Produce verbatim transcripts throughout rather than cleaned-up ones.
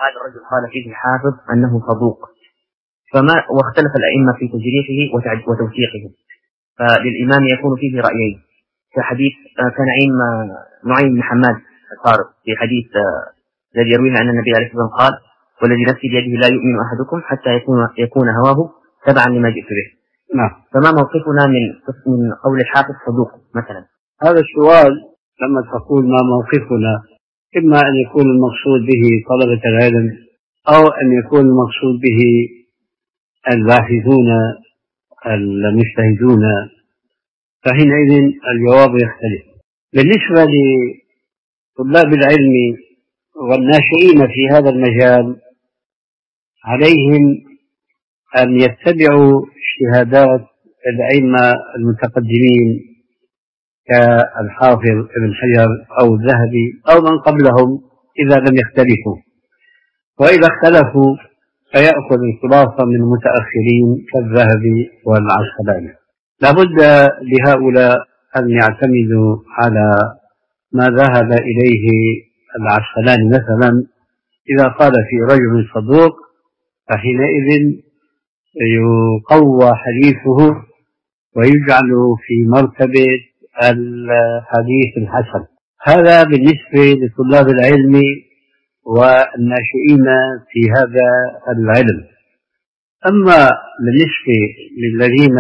وهذا الرجل قال فيه حافظ أنه صدوق، فما واختلف الأئمة في تجريحه وتوثيقه، فللإمام يكون فيه رأيين، كحديث كنعيم نعيم بن حماد الفارق في حديث الذي يرويه أن النبي عليه الصلاة والسلام قال: والذي نفسي بيده لا يؤمن أحدكم حتى يكون يكون هواه تبعا لما جئت به. نعم. فما موقفنا من من قول الحافظ صدوق مثلا؟ هذا السؤال لما تقول ما موقفنا، إما أن يكون المقصود به طلبة العلم أو أن يكون المقصود به الباحثون المجتهدون، فحينئذ الجواب يختلف. بالنسبة لطلاب العلم والناشئين في هذا المجال، عليهم أن يتبعوا اجتهادات الأئمة المتقدمين كالحافظ ابن حجر أو الذهبي أو من قبلهم إذا لم يختلفوا، وإذا اختلفوا فيأخذ الخلاصة من المتأخرين كالذهبي والعسقلاني. لابد لهؤلاء أن يعتمدوا على ما ذهب إليه العسقلاني مثلا، إذا قال في رجل صدوق فحينئذ يقوى حديثه ويجعل في مرتبة الحديث الحسن. هذا بالنسبة لطلاب العلم والناشئين في هذا العلم. أما بالنسبة للذين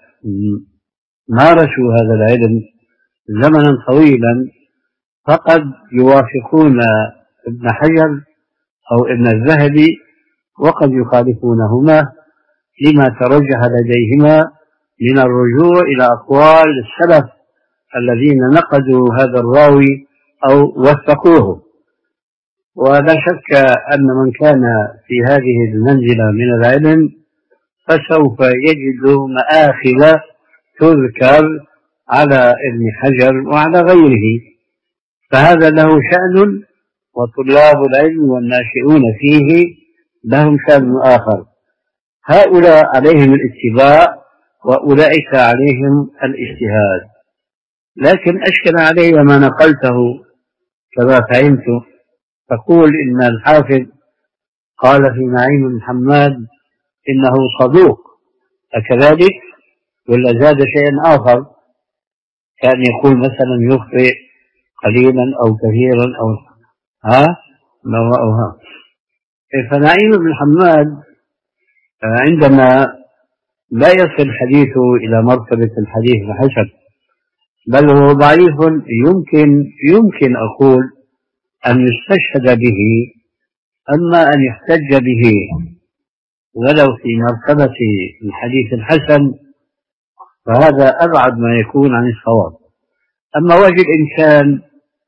مارسوا هذا العلم زمنا طويلا، فقد يوافقون ابن حجر أو ابن الذهبي وقد يخالفونهما لما ترجح لديهما من الرجوع إلى أقوال السلف الذين نقدوا هذا الراوي أو وثقوه. ولا شك أن من كان في هذه المنزلة من العلم فسوف يجد مآخذ تذكر على ابن حجر وعلى غيره، فهذا له شأن، وطلاب العلم والناشئون فيه لهم شأن آخر. هؤلاء عليهم الاتباع وأولئك عليهم الاجتهاد. لكن أشكل علي ما نقلته كما فهمت، تقول إن الحافظ قال في نعيم بن حماد إنه صدوق، أكذلك ولا زاد شيئا آخر؟ كان يقول مثلا يخطئ قليلا أو كثيرا أو ها نوعها. فنعيم بن حماد عندما لا يصل حديثه إلى مرتبة الحديث الحسن، بل هو ضعيف، يمكن يمكن أقول أن يستشهد به، أما أن يحتج به ولو في مرتبة الحديث الحسن فهذا أبعد ما يكون عن الصواب. أما وجه الإنسان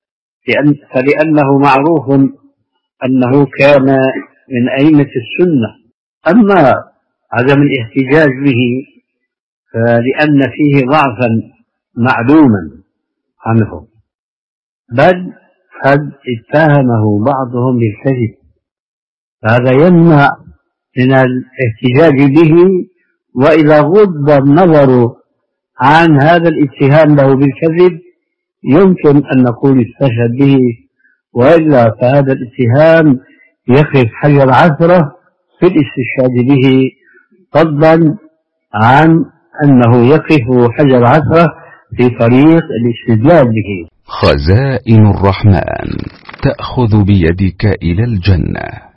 فلأنه معروف أنه كان من أئمة السنة، أما عدم الاحتجاج به فلأن فيه ضعفا معلوما عنه، بل قد اتهمه بعضهم بالكذب، هذا يمنع من الاحتجاج به. وإذا غض النظر عن هذا الاتهام له بالكذب يمكن أن نقول استشهد به، وإلا فهذا الاتهام يخف حجر عثرة في الاستشهاد به، فضلا عن أنه يقف حجر عثرة في طريق الاستدلال به. خزائن الرحمن تأخذ بيدك إلى الجنة.